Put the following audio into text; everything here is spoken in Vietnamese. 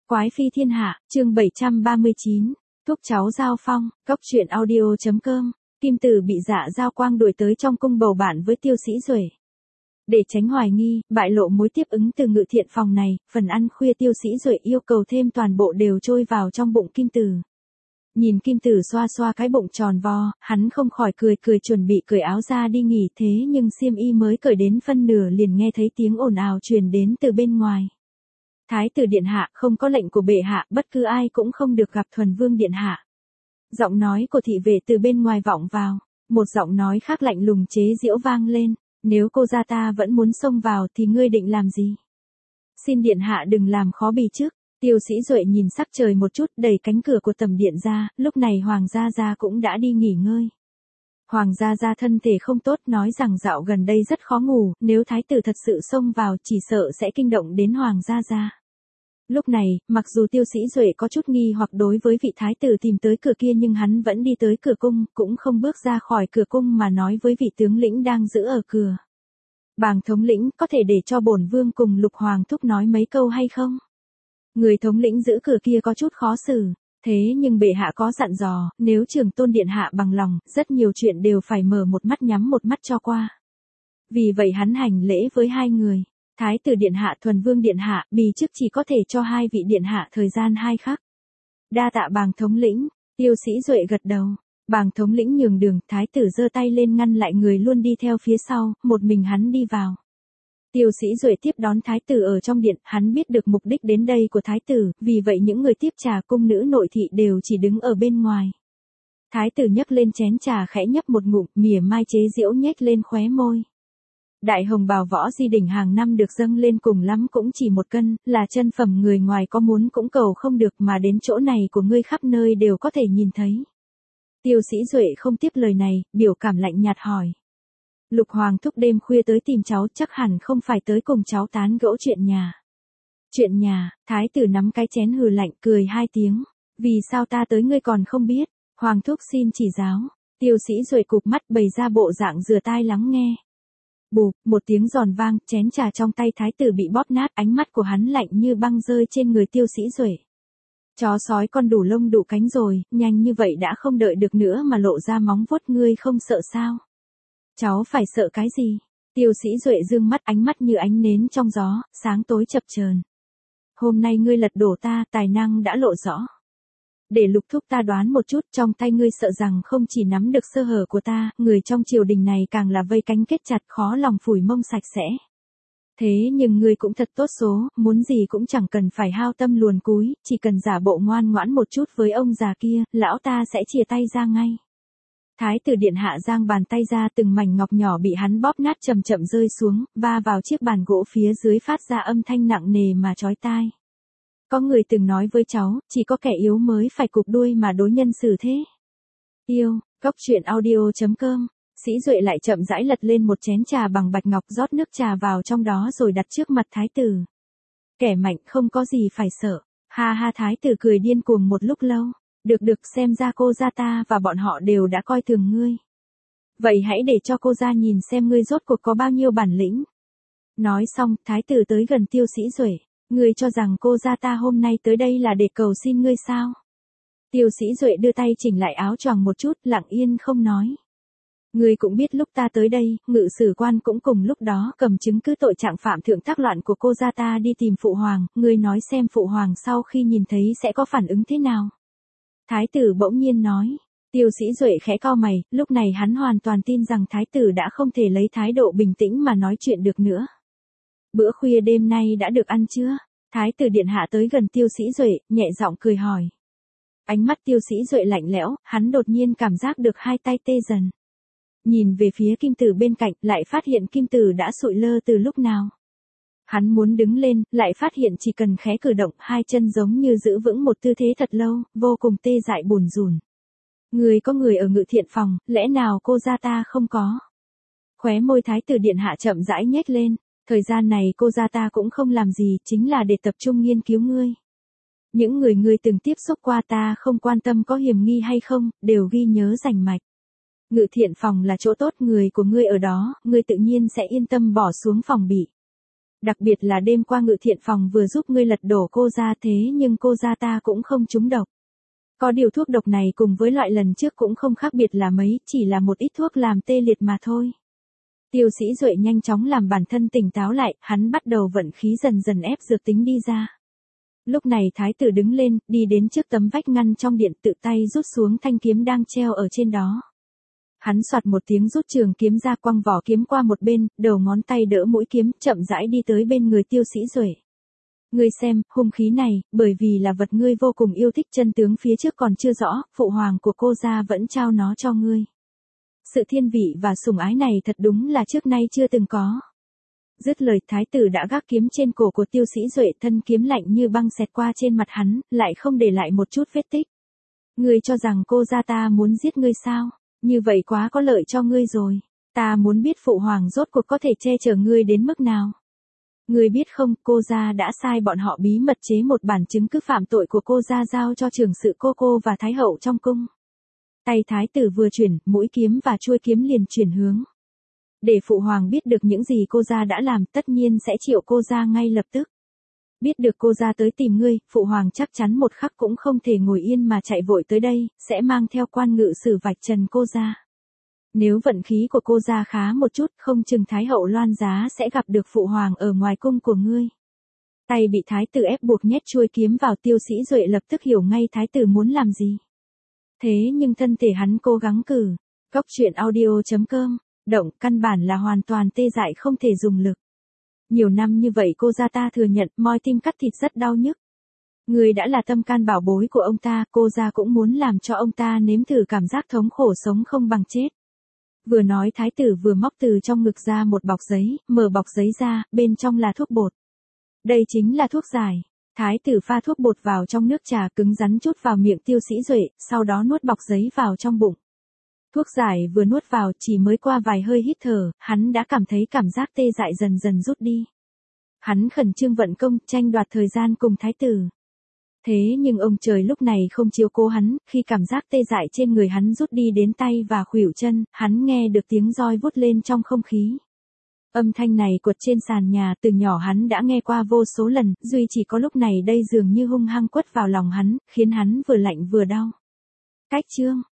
Quái phi thiên hạ, chương 739, thuốc cháu giao phong, cốc truyện audio.com, Kim Tử bị Dạ Giao Quang đuổi tới trong cung bầu bạn với Tiêu Sĩ Duệ. Để tránh hoài nghi, bại lộ mối tiếp ứng từ Ngự Thiện phòng này, phần ăn khuya Tiêu Sĩ Duệ yêu cầu thêm toàn bộ đều trôi vào trong bụng Kim Tử. Nhìn Kim Tử xoa xoa cái bụng tròn vo, hắn không khỏi cười chuẩn bị cởi áo ra đi nghỉ, thế nhưng xiêm y mới cởi đến phân nửa liền nghe thấy tiếng ồn ào truyền đến từ bên ngoài. Thái tử điện hạ, không có lệnh của bệ hạ, bất cứ ai cũng không được gặp Thuần Vương điện hạ. Giọng nói của thị vệ từ bên ngoài vọng vào, một giọng nói khác lạnh lùng chế giễu vang lên, nếu cô gia ta vẫn muốn xông vào thì ngươi định làm gì? Xin điện hạ đừng làm khó bì trước. Tiêu Sĩ Duệ nhìn sắc trời một chút, đẩy cánh cửa của tầm điện ra, lúc này Hoàng gia gia cũng đã đi nghỉ ngơi. Hoàng gia gia thân thể không tốt, nói rằng dạo gần đây rất khó ngủ, nếu thái tử thật sự xông vào chỉ sợ sẽ kinh động đến Hoàng gia gia. Lúc này, mặc dù Tiêu Sĩ Duệ có chút nghi hoặc đối với vị thái tử tìm tới cửa kia, nhưng hắn vẫn đi tới cửa cung, cũng không bước ra khỏi cửa cung mà nói với vị tướng lĩnh đang giữ ở cửa. Bàng thống lĩnh, có thể để cho bổn vương cùng Lục Hoàng thúc nói mấy câu hay không? Người thống lĩnh giữ cửa kia có chút khó xử, thế nhưng bệ hạ có dặn dò, nếu Trường Tôn điện hạ bằng lòng, rất nhiều chuyện đều phải mở một mắt nhắm một mắt cho qua. Vì vậy hắn hành lễ với hai người. Thái tử điện hạ, Thuần Vương điện hạ, bì chức chỉ có thể cho hai vị điện hạ thời gian 2 khắc. Đa tạ Bàng thống lĩnh. Tiêu Sĩ Duệ gật đầu. Bàng thống lĩnh nhường đường, thái tử giơ tay lên ngăn lại người luôn đi theo phía sau, một mình hắn đi vào. Tiêu Sĩ Duệ tiếp đón thái tử ở trong điện, hắn biết được mục đích đến đây của thái tử, vì vậy những người tiếp trà cung nữ nội thị đều chỉ đứng ở bên ngoài. Thái tử nhấc lên chén trà khẽ nhấp một ngụm, mỉa mai chế giễu nhếch lên khóe môi. Đại hồng bào võ di đỉnh hàng năm được dâng lên cùng lắm cũng chỉ 1 cân, là chân phẩm người ngoài có muốn cũng cầu không được, mà đến chỗ này của ngươi khắp nơi đều có thể nhìn thấy. Tiêu Sĩ Duệ không tiếp lời này, biểu cảm lạnh nhạt hỏi. Lục Hoàng thúc đêm khuya tới tìm cháu, chắc hẳn không phải tới cùng cháu tán gẫu chuyện nhà. Chuyện nhà? Thái tử nắm cái chén hừ lạnh, cười 2 tiếng. Vì sao ta tới ngươi còn không biết? Hoàng thúc xin chỉ giáo. Tiêu Sĩ Duệ cụp mắt bày ra bộ dạng rửa tai lắng nghe. Bụp, một tiếng giòn vang, chén trà trong tay thái tử bị bóp nát, ánh mắt của hắn lạnh như băng rơi trên người Tiêu Sĩ Duệ. Chó sói con đủ lông đủ cánh rồi, nhanh như vậy đã không đợi được nữa mà lộ ra móng vuốt, ngươi không sợ sao? Cháu phải sợ cái gì? Tiêu Sĩ Duệ dương mắt, ánh mắt như ánh nến trong gió, sáng tối chập chờn. Hôm nay ngươi lật đổ ta, tài năng đã lộ rõ. Để Lục thúc ta đoán một chút, trong tay ngươi sợ rằng không chỉ nắm được sơ hở của ta, người trong triều đình này càng là vây cánh kết chặt, khó lòng phủi mông sạch sẽ. Thế nhưng ngươi cũng thật tốt số, muốn gì cũng chẳng cần phải hao tâm luồn cúi, chỉ cần giả bộ ngoan ngoãn một chút với ông già kia, lão ta sẽ chìa tay ra ngay. Thái tử điện hạ giang bàn tay ra, từng mảnh ngọc nhỏ bị hắn bóp nát chậm chậm rơi xuống, va vào chiếc bàn gỗ phía dưới phát ra âm thanh nặng nề mà chói tai. Có người từng nói với cháu, chỉ có kẻ yếu mới phải cụp đuôi mà đối nhân xử thế. Yêu, cốc truyện audio.com. Sĩ Duệ lại chậm rãi lật lên một chén trà bằng bạch ngọc, rót nước trà vào trong đó rồi đặt trước mặt thái tử. Kẻ mạnh không có gì phải sợ. Ha ha, thái tử cười điên cuồng một lúc lâu. Được, xem ra cô gia ta và bọn họ đều đã coi thường ngươi. Vậy hãy để cho cô gia nhìn xem ngươi rốt cuộc có bao nhiêu bản lĩnh. Nói xong, thái tử tới gần Tiêu Sĩ Duệ. Ngươi cho rằng cô gia ta hôm nay tới đây là để cầu xin ngươi sao? Tiêu Sĩ Duệ đưa tay chỉnh lại áo choàng một chút, lặng yên không nói. Ngươi cũng biết lúc ta tới đây, ngự sử quan cũng cùng lúc đó cầm chứng cứ tội trạng phạm thượng tác loạn của cô gia ta đi tìm phụ hoàng, ngươi nói xem phụ hoàng sau khi nhìn thấy sẽ có phản ứng thế nào? Thái tử bỗng nhiên nói. Tiêu Sĩ Duệ khẽ cau mày, lúc này hắn hoàn toàn tin rằng thái tử đã không thể lấy thái độ bình tĩnh mà nói chuyện được nữa. Bữa khuya đêm nay đã được ăn chưa? Thái tử điện hạ tới gần Tiêu Sĩ Duệ, nhẹ giọng cười hỏi. Ánh mắt Tiêu Sĩ Duệ lạnh lẽo, hắn đột nhiên cảm giác được hai tay tê dần. Nhìn về phía Kim Tử bên cạnh, lại phát hiện Kim Tử đã sụi lơ từ lúc nào. Hắn muốn đứng lên, lại phát hiện chỉ cần khẽ cử động, hai chân giống như giữ vững một tư thế thật lâu, vô cùng tê dại bủn rủn. Người có người ở Ngự Thiện phòng, lẽ nào cô gia ta không có? Khóe môi thái tử điện hạ chậm rãi nhếch lên, thời gian này cô gia ta cũng không làm gì, chính là để tập trung nghiên cứu ngươi. Những người ngươi từng tiếp xúc qua ta không quan tâm có hiểm nghi hay không, đều ghi nhớ rành mạch. Ngự Thiện phòng là chỗ tốt, người của ngươi ở đó, ngươi tự nhiên sẽ yên tâm bỏ xuống phòng bị. Đặc biệt là đêm qua Ngự Thiện Phòng vừa giúp ngươi lật đổ cô gia thế nhưng cô gia ta cũng không trúng độc. Có điều thuốc độc này cùng với loại lần trước cũng không khác biệt là mấy, chỉ là một ít thuốc làm tê liệt mà thôi. Tiêu Sĩ Duệ nhanh chóng làm bản thân tỉnh táo lại, hắn bắt đầu vận khí dần dần ép dược tính đi ra. Lúc này thái tử đứng lên, đi đến trước tấm vách ngăn trong điện, tự tay rút xuống thanh kiếm đang treo ở trên đó. Hắn soạt một tiếng rút trường kiếm ra, quăng vỏ kiếm qua một bên, đầu ngón tay đỡ mũi kiếm, chậm rãi đi tới bên người Tiêu Sĩ Duệ. Ngươi xem, hung khí này, bởi vì là vật ngươi vô cùng yêu thích, chân tướng phía trước còn chưa rõ, phụ hoàng của cô gia vẫn trao nó cho ngươi. Sự thiên vị và sủng ái này thật đúng là trước nay chưa từng có. Dứt lời, thái tử đã gác kiếm trên cổ của Tiêu Sĩ Duệ, thân kiếm lạnh như băng xẹt qua trên mặt hắn, lại không để lại một chút vết tích. Ngươi cho rằng cô gia ta muốn giết ngươi sao? Như vậy quá có lợi cho ngươi rồi. Ta muốn biết phụ hoàng rốt cuộc có thể che chở ngươi đến mức nào. Ngươi biết không, cô gia đã sai bọn họ bí mật chế một bản chứng cứ phạm tội của cô gia giao cho trưởng sự cô và thái hậu trong cung. Tay thái tử vừa chuyển, mũi kiếm và chuôi kiếm liền chuyển hướng. Để phụ hoàng biết được những gì cô gia đã làm, tất nhiên sẽ triệu cô gia ngay lập tức. Biết được cô gia tới tìm ngươi, phụ hoàng chắc chắn một khắc cũng không thể ngồi yên mà chạy vội tới đây, sẽ mang theo quan ngự sử vạch trần cô gia. Nếu vận khí của cô gia khá một chút, không chừng thái hậu Loan Giá sẽ gặp được phụ hoàng ở ngoài cung của ngươi. Tay bị thái tử ép buộc nhét chuôi kiếm vào, Tiêu Sĩ Duệ lập tức hiểu ngay thái tử muốn làm gì. Thế nhưng thân thể hắn cố gắng cử. Góc truyện audio.com, động, căn bản là hoàn toàn tê dại không thể dùng lực. Nhiều năm như vậy cô gia ta thừa nhận, moi tim cắt thịt rất đau nhức. Người đã là tâm can bảo bối của ông ta, cô gia cũng muốn làm cho ông ta nếm thử cảm giác thống khổ sống không bằng chết. Vừa nói thái tử vừa móc từ trong ngực ra một bọc giấy, mở bọc giấy ra, bên trong là thuốc bột. Đây chính là thuốc giải. Thái tử pha thuốc bột vào trong nước trà, cứng rắn chút vào miệng Tiêu Sĩ Duệ, sau đó nuốt bọc giấy vào trong bụng. Thuốc giải vừa nuốt vào, chỉ mới qua vài hơi hít thở, hắn đã cảm thấy cảm giác tê dại dần dần rút đi. Hắn khẩn trương vận công, tranh đoạt thời gian cùng thái tử. Thế nhưng ông trời lúc này không chiếu cố hắn, khi cảm giác tê dại trên người hắn rút đi đến tay và khuỷu chân, hắn nghe được tiếng roi vút lên trong không khí. Âm thanh này quật trên sàn nhà, từ nhỏ hắn đã nghe qua vô số lần, duy chỉ có lúc này đây dường như hung hăng quất vào lòng hắn, khiến hắn vừa lạnh vừa đau. Cách chương